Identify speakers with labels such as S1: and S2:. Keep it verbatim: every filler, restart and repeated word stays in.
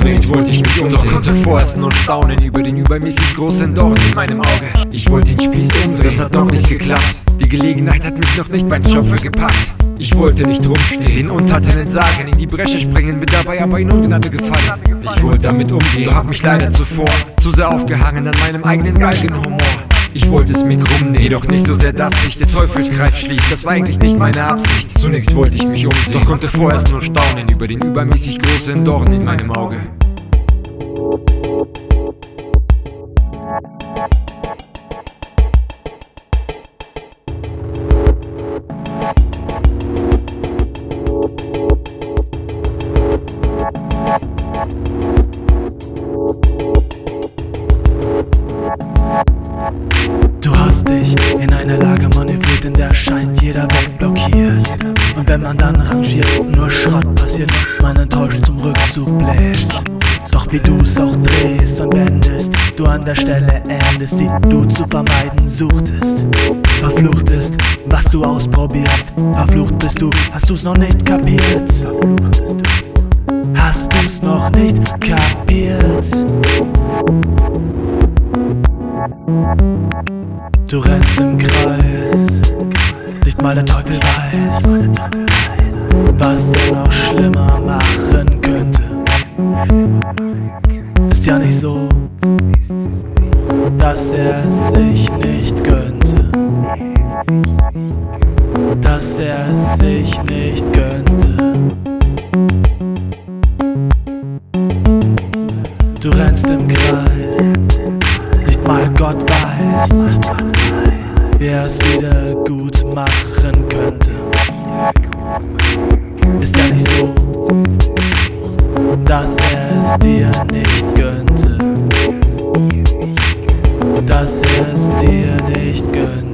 S1: Zunächst wollte ich mich umsehen, doch konnte vorerst nur staunen über den übermäßig großen Dorn in meinem Auge. Ich wollte den Spieß umdrehen, das hat noch nicht geklappt. Die Gelegenheit hat mich noch nicht beim Schopfe gepackt. Ich wollte nicht rumstehen, den Untaten entsagen, in die Bresche springen, bin dabei aber in Ungnade gefallen. Ich wollte damit umgehen, doch hab mich leider zuvor zu sehr aufgehangen an meinem eigenen Galgenhumor. Ich wollte es mir krumm nehmen, jedoch nicht so sehr, dass sich der Teufelskreis schließt. Das war eigentlich nicht meine Absicht. Zunächst wollte ich mich umsehen, doch konnte vorerst nur staunen über den übermäßig großen Dorn in meinem Auge.
S2: Du hast dich in eine Lage manövriert, in der scheint jeder Weg blockiert. Und wenn man dann rangiert, nur Schrott passiert, man enttäuscht zum Rückzug bläst. Doch wie du's auch drehst und wendest, du an der Stelle endest, die du zu vermeiden suchtest. Verfluchtest, was du ausprobierst. Verflucht bist du, hast du's noch nicht kapiert. Verflucht bist du, hast du's noch nicht kapiert. Du rennst im Kreis, nicht mal der Teufel weiß, was er noch schlimmer machen könnte. Ist ja nicht so, dass er es sich nicht gönnte, dass er es sich nicht gönnte. Du rennst im Kreis, nicht mal Gott weiß, wie er es wieder gut machen könnte. Ist ja nicht so, dass er es dir nicht gönnte, dass er es dir nicht gönnte.